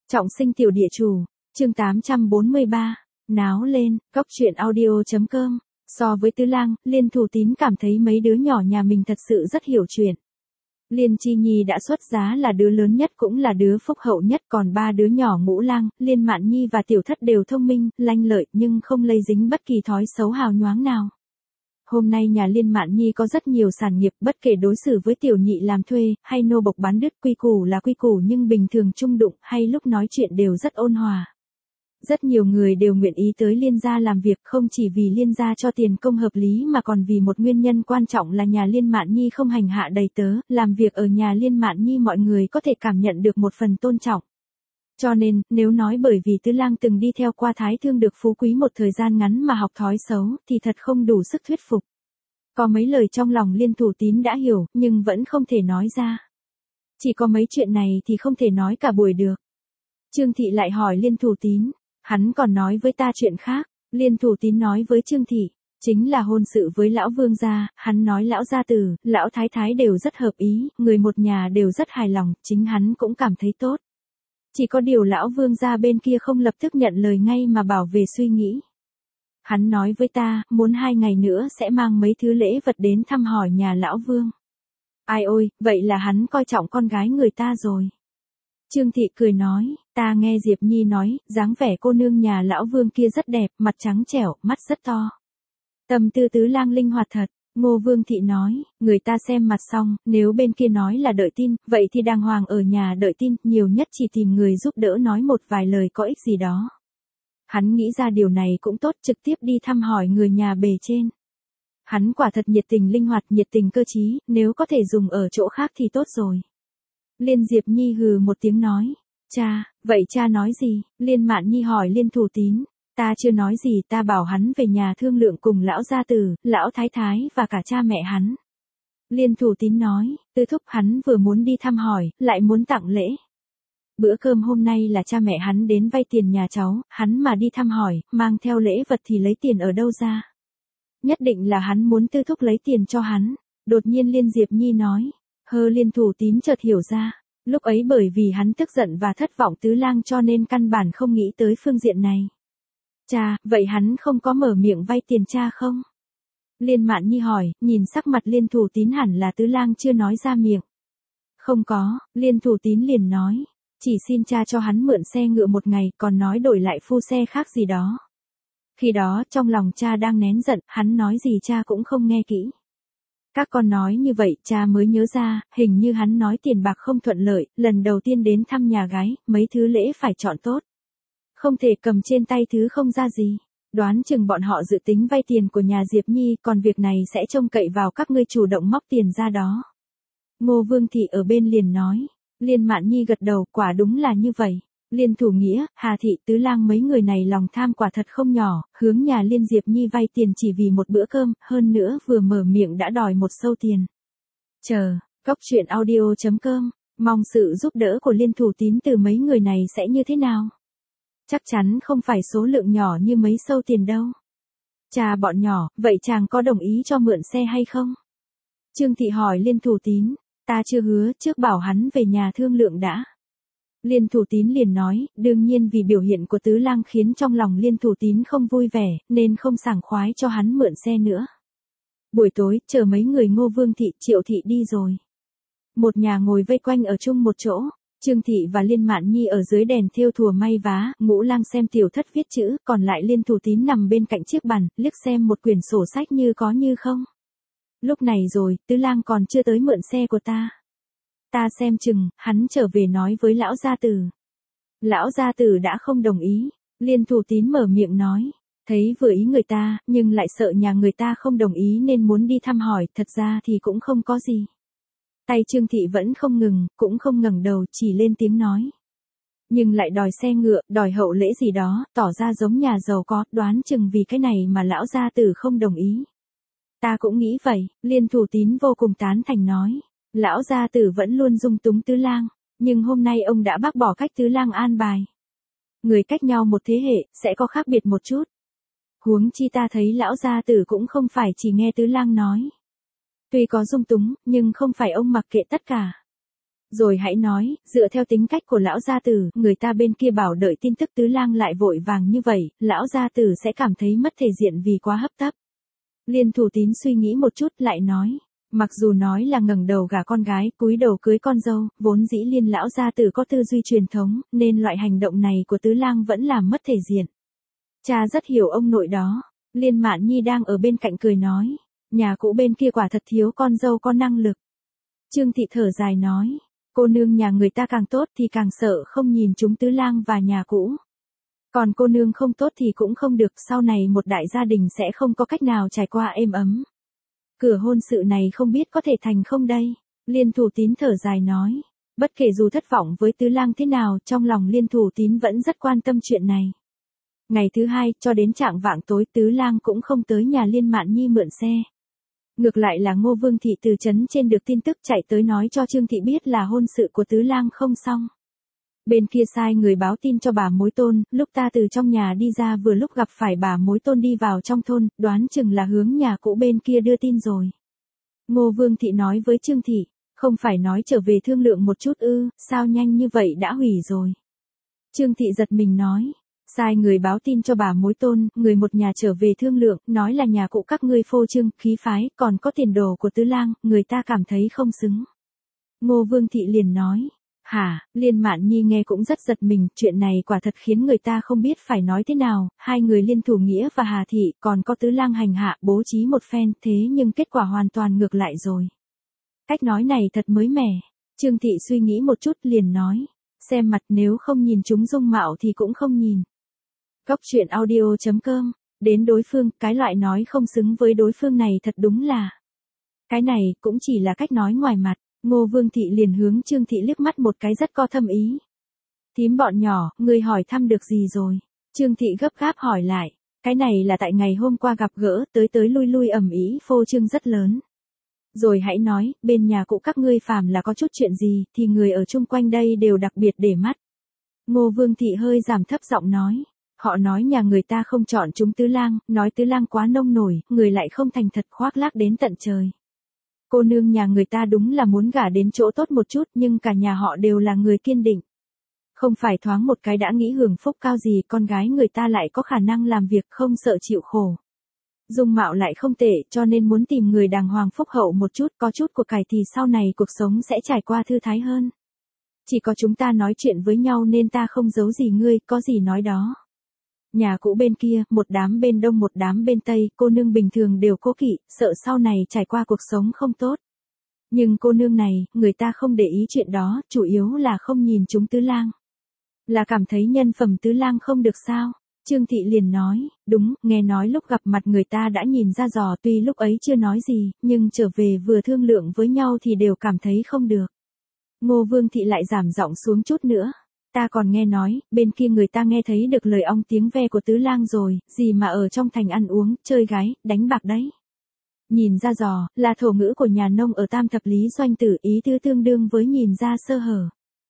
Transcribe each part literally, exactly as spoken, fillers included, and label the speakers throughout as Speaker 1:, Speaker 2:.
Speaker 1: Trọng sinh tiểu địa chủ, chương tám trăm bốn mươi ba, náo lên, góc truyện audio chấm com. So với Tứ Lang, Liên Thủ Tín cảm thấy mấy đứa nhỏ nhà mình thật sự rất hiểu chuyện. Liên Chi Nhi đã xuất giá là đứa lớn nhất cũng là đứa phúc hậu nhất, còn ba đứa nhỏ Ngũ Lang, Liên Mạn Nhi và Tiểu Thất đều thông minh, lanh lợi nhưng không lây dính bất kỳ thói xấu hào nhoáng nào. Hôm nay nhà Liên Mạn Nhi có rất nhiều sản nghiệp, bất kể đối xử với tiểu nhị làm thuê, hay nô bộc bán đứt, quy củ là quy củ nhưng bình thường chung đụng hay lúc nói chuyện đều rất ôn hòa. Rất nhiều người đều nguyện ý tới Liên gia làm việc, không chỉ vì Liên gia cho tiền công hợp lý mà còn vì một nguyên nhân quan trọng là nhà Liên Mạn Nhi không hành hạ đầy tớ, làm việc ở nhà Liên Mạn Nhi mọi người có thể cảm nhận được một phần tôn trọng. Cho nên, nếu nói bởi vì Tứ Lang từng đi theo qua Thái Thương được phú quý một thời gian ngắn mà học thói xấu, thì thật không đủ sức thuyết phục. Có mấy lời trong lòng Liên Thủ Tín đã hiểu, nhưng vẫn không thể nói ra. Chỉ có mấy chuyện này thì không thể nói cả buổi được. Trương Thị lại hỏi Liên Thủ Tín, hắn còn nói với ta chuyện khác. Liên Thủ Tín nói với Trương Thị, chính là hôn sự với lão vương gia, hắn nói lão gia tử, lão thái thái đều rất hợp ý, người một nhà đều rất hài lòng, chính hắn cũng cảm thấy tốt. Chỉ có điều lão vương gia bên kia không lập tức nhận lời ngay mà bảo về suy nghĩ. Hắn nói với ta, muốn hai ngày nữa sẽ mang mấy thứ lễ vật đến thăm hỏi nhà lão vương. Ai ôi, vậy là hắn coi trọng con gái người ta rồi. Trương Thị cười nói, ta nghe Diệp Nhi nói, dáng vẻ cô nương nhà lão vương kia rất đẹp, mặt trắng trẻo, mắt rất to. Tâm tư Tứ Lang linh hoạt thật. Ngô Vương Thị nói, người ta xem mặt xong, nếu bên kia nói là đợi tin, vậy thì đàng hoàng ở nhà đợi tin, nhiều nhất chỉ tìm người giúp đỡ nói một vài lời có ích gì đó. Hắn nghĩ ra điều này cũng tốt, trực tiếp đi thăm hỏi người nhà bề trên. Hắn quả thật nhiệt tình linh hoạt, nhiệt tình cơ trí, nếu có thể dùng ở chỗ khác thì tốt rồi. Liên Diệp Nhi hừ một tiếng nói, cha, vậy cha nói gì? Liên Mạn Nhi hỏi Liên Thủ Tín, ta chưa nói gì, ta bảo hắn về nhà thương lượng cùng lão gia tử, lão thái thái và cả cha mẹ hắn. Liên Thủ Tín nói, Tư thúc hắn vừa muốn đi thăm hỏi, lại muốn tặng lễ. Bữa cơm hôm nay là cha mẹ hắn đến vay tiền nhà cháu, hắn mà đi thăm hỏi, mang theo lễ vật thì lấy tiền ở đâu ra? Nhất định là hắn muốn Tư thúc lấy tiền cho hắn. Đột nhiên Liên Diệp Nhi nói, hơ Liên Thủ Tín chợt hiểu ra, lúc ấy bởi vì hắn tức giận và thất vọng Tứ Lang cho nên căn bản không nghĩ tới phương diện này. Cha, vậy hắn không có mở miệng vay tiền cha không? Liên Mạn Nhi hỏi, nhìn sắc mặt Liên Thủ Tín hẳn là Tứ Lang chưa nói ra miệng. Không có, Liên Thủ Tín liền nói, chỉ xin cha cho hắn mượn xe ngựa một ngày, còn nói đổi lại phu xe khác gì đó. Khi đó, trong lòng cha đang nén giận, hắn nói gì cha cũng không nghe kỹ. Các con nói như vậy, cha mới nhớ ra, hình như hắn nói tiền bạc không thuận lợi, lần đầu tiên đến thăm nhà gái, mấy thứ lễ phải chọn tốt. Không thể cầm trên tay thứ không ra gì. Đoán chừng bọn họ dự tính vay tiền của nhà Diệp Nhi, còn việc này sẽ trông cậy vào các ngươi chủ động móc tiền ra đó. Ngô Vương Thị ở bên liền nói. Liên Mạn Nhi gật đầu, quả đúng là như vậy. Liên Thủ Nghĩa, Hà Thị, Tứ Lang mấy người này lòng tham quả thật không nhỏ, hướng nhà Liên Diệp Nhi vay tiền chỉ vì một bữa cơm, hơn nữa vừa mở miệng đã đòi một sâu tiền. Chờ, góc truyện audio chấm com, mong sự giúp đỡ của Liên Thủ Tín từ mấy người này sẽ như thế nào? Chắc chắn không phải số lượng nhỏ như mấy sâu tiền đâu. Cha bọn nhỏ, vậy chàng có đồng ý cho mượn xe hay không? Trương Thị hỏi Liên Thủ Tín, ta chưa hứa, trước bảo hắn về nhà thương lượng đã. Liên Thủ Tín liền nói, đương nhiên vì biểu hiện của Tứ Lang khiến trong lòng Liên Thủ Tín không vui vẻ, nên không sảng khoái cho hắn mượn xe nữa. Buổi tối, chờ mấy người Ngô Vương Thị, Triệu Thị đi rồi. Một nhà ngồi vây quanh ở chung một chỗ. Trương Thị và Liên Mạn Nhi ở dưới đèn thêu thùa may vá, Ngũ Lang xem Tiểu Thất viết chữ, còn lại Liên Thủ Tín nằm bên cạnh chiếc bàn, liếc xem một quyển sổ sách như có như không. Lúc này rồi, Tứ Lang còn chưa tới mượn xe của ta. Ta xem chừng, hắn trở về nói với lão gia tử. Lão gia tử đã không đồng ý. Liên Thủ Tín mở miệng nói, thấy vừa ý người ta, nhưng lại sợ nhà người ta không đồng ý nên muốn đi thăm hỏi, thật ra thì cũng không có gì. Tay Trương Thị vẫn không ngừng, cũng không ngẩng đầu, chỉ lên tiếng nói. Nhưng lại đòi xe ngựa, đòi hậu lễ gì đó, tỏ ra giống nhà giàu có, đoán chừng vì cái này mà lão gia tử không đồng ý. Ta cũng nghĩ vậy, Liên Thủ Tín vô cùng tán thành nói. Lão gia tử vẫn luôn dung túng Tứ Lang, nhưng hôm nay ông đã bác bỏ cách Tứ Lang an bài. Người cách nhau một thế hệ, sẽ có khác biệt một chút. Huống chi ta thấy lão gia tử cũng không phải chỉ nghe Tứ Lang nói. Tuy có dung túng, nhưng không phải ông mặc kệ tất cả. Rồi hãy nói, dựa theo tính cách của lão gia tử, người ta bên kia bảo đợi tin tức tứ lang lại vội vàng như vậy, lão gia tử sẽ cảm thấy mất thể diện vì quá hấp tấp. Liên Thủ Tín suy nghĩ một chút lại nói, mặc dù nói là ngẩng đầu gả con gái, cúi đầu cưới con dâu, vốn dĩ Liên lão gia tử có tư duy truyền thống, nên loại hành động này của tứ lang vẫn làm mất thể diện. Cha rất hiểu ông nội đó. Liên Mạn Nhi đang ở bên cạnh cười nói, nhà cũ bên kia quả thật thiếu con dâu có năng lực. Trương Thị thở dài nói, cô nương nhà người ta càng tốt thì càng sợ không nhìn chúng tứ lang và nhà cũ. Còn cô nương không tốt thì cũng không được, sau này một đại gia đình sẽ không có cách nào trải qua êm ấm. Cửa hôn sự này không biết có thể thành không đây. Liên Thủ Tín thở dài nói, bất kể dù thất vọng với tứ lang thế nào, trong lòng Liên Thủ Tín vẫn rất quan tâm chuyện này. Ngày thứ hai, cho đến trạng vạng tối, tứ lang cũng không tới nhà Liên Mạn Nhi mượn xe. Ngược lại là Ngô Vương Thị từ trấn trên được tin tức chạy tới nói cho Trương Thị biết là hôn sự của tứ lang không xong. Bên kia sai người báo tin cho bà mối tôn, lúc ta từ trong nhà đi ra vừa lúc gặp phải bà mối tôn đi vào trong thôn, đoán chừng là hướng nhà cũ bên kia đưa tin rồi. Ngô Vương Thị nói với Trương Thị, không phải nói trở về thương lượng một chút ư, sao nhanh như vậy đã hủy rồi. Trương Thị giật mình nói, sai người báo tin cho bà mối tôn, người một nhà trở về thương lượng, nói là nhà cũ các ngươi phô trương, khí phái, còn có tiền đồ của tứ lang, người ta cảm thấy không xứng. Ngô Vương Thị liền nói, hả, Liên Mạn Nhi nghe cũng rất giật mình, chuyện này quả thật khiến người ta không biết phải nói thế nào, hai người Liên Thủ Nghĩa và Hà Thị, còn có tứ lang hành hạ, bố trí một phen, thế nhưng kết quả hoàn toàn ngược lại rồi. Cách nói này thật mới mẻ. Trương Thị suy nghĩ một chút liền nói, xem mặt nếu không nhìn chúng dung mạo thì cũng không nhìn. Cóc truyện audio chấm com, đến đối phương, cái loại nói không xứng với đối phương này thật đúng là. Cái này, cũng chỉ là cách nói ngoài mặt. Ngô Vương Thị liền hướng Trương Thị liếc mắt một cái rất có thâm ý. Thím bọn nhỏ, người hỏi thăm được gì rồi? Trương Thị gấp gáp hỏi lại. Cái này là tại ngày hôm qua gặp gỡ, tới tới lui lui ầm ĩ phô trương rất lớn. Rồi hãy nói, bên nhà cũ các ngươi phàm là có chút chuyện gì, thì người ở chung quanh đây đều đặc biệt để mắt. Ngô Vương Thị hơi giảm thấp giọng nói. Họ nói nhà người ta không chọn chúng tứ lang, nói tứ lang quá nông nổi, người lại không thành thật khoác lác đến tận trời. Cô nương nhà người ta đúng là muốn gả đến chỗ tốt một chút, nhưng cả nhà họ đều là người kiên định. Không phải thoáng một cái đã nghĩ hưởng phúc cao gì, con gái người ta lại có khả năng làm việc không sợ chịu khổ. Dung mạo lại không tệ, cho nên muốn tìm người đàng hoàng phúc hậu một chút, có chút của cải thì sau này cuộc sống sẽ trải qua thư thái hơn. Chỉ có chúng ta nói chuyện với nhau nên ta không giấu gì ngươi, có gì nói đó. Nhà cũ bên kia, một đám bên đông một đám bên tây, cô nương bình thường đều cố kỵ, sợ sau này trải qua cuộc sống không tốt. Nhưng cô nương này, người ta không để ý chuyện đó, chủ yếu là không nhìn chúng tứ lang. Là cảm thấy nhân phẩm tứ lang không được sao? Trương Thị liền nói, đúng, nghe nói lúc gặp mặt người ta đã nhìn ra dò, tuy lúc ấy chưa nói gì, nhưng trở về vừa thương lượng với nhau thì đều cảm thấy không được. Ngô Vương Thị lại giảm giọng xuống chút nữa. Ta còn nghe nói, bên kia người ta nghe thấy được lời ong tiếng ve của tứ lang rồi, gì mà ở trong thành ăn uống, chơi gái, đánh bạc đấy. Nhìn ra dò, là thổ ngữ của nhà nông ở Tam Thập Lý Doanh Tử, ý tứ tương đương với nhìn ra sơ hở.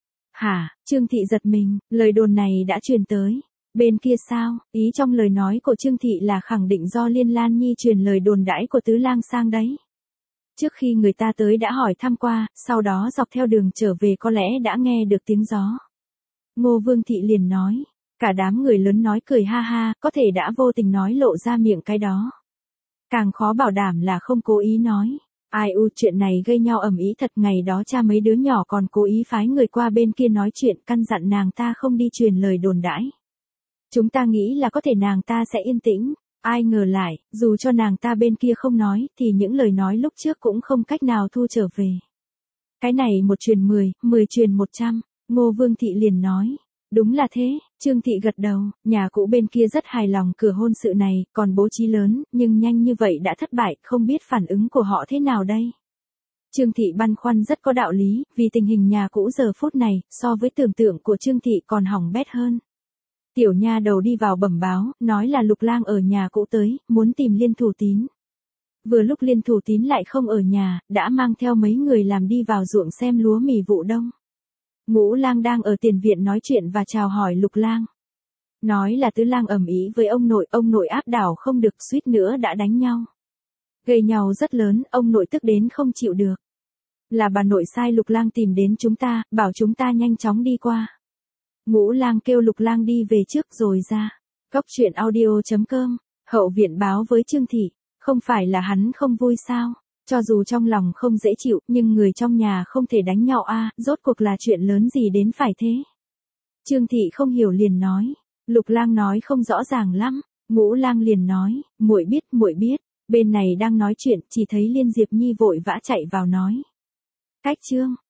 Speaker 1: Hả, Trương Thị giật mình, lời đồn này đã truyền tới. Bên kia sao, ý trong lời nói của Trương Thị là khẳng định do Liên Lan Nhi truyền lời đồn đãi của tứ lang sang đấy. Trước khi người ta tới đã hỏi thăm qua, sau đó dọc theo đường trở về có lẽ đã nghe được tiếng gió. Ngô Vương Thị liền nói, cả đám người lớn nói cười ha ha, có thể đã vô tình nói lộ ra miệng cái đó. Càng khó bảo đảm là không cố ý nói. Ai u, chuyện này gây nhau ầm ĩ thật, ngày đó cha mấy đứa nhỏ còn cố ý phái người qua bên kia nói chuyện, căn dặn nàng ta không đi truyền lời đồn đãi. Chúng ta nghĩ là có thể nàng ta sẽ yên tĩnh, ai ngờ lại, dù cho nàng ta bên kia không nói, thì những lời nói lúc trước cũng không cách nào thu trở về. Cái này một truyền mười, mười truyền một trăm. Ngô Vương Thị liền nói, đúng là thế. Trương Thị gật đầu, nhà cũ bên kia rất hài lòng cửa hôn sự này, còn bố trí lớn, nhưng nhanh như vậy đã thất bại, không biết phản ứng của họ thế nào đây. Trương Thị băn khoăn rất có đạo lý, vì tình hình nhà cũ giờ phút này, so với tưởng tượng của Trương Thị còn hỏng bét hơn. Tiểu nha đầu đi vào bẩm báo, nói là Lục Lang ở nhà cũ tới, muốn tìm Liên Thủ Tín. Vừa lúc Liên Thủ Tín lại không ở nhà, đã mang theo mấy người làm đi vào ruộng xem lúa mì vụ đông. Ngũ Lang đang ở tiền viện nói chuyện và chào hỏi Lục Lang. Nói là tứ lang ầm ĩ với ông nội, ông nội áp đảo không được, suýt nữa đã đánh nhau. Gây nhau rất lớn, ông nội tức đến không chịu được. Là bà nội sai Lục Lang tìm đến chúng ta, bảo chúng ta nhanh chóng đi qua. Ngũ Lang kêu Lục Lang đi về trước rồi ra. Cóc truyện audio chấm com, hậu viện báo với Trương Thị, không phải là hắn không vui sao? Cho dù trong lòng không dễ chịu, nhưng người trong nhà không thể đánh nhau a, à, rốt cuộc là chuyện lớn gì đến phải thế? Trương Thị không hiểu liền nói, Lục Lang nói không rõ ràng lắm. Ngũ Lang liền nói, muội biết, muội biết. Bên này đang nói chuyện, chỉ thấy Liên Diệp Nhi vội vã chạy vào nói. Cách Trương,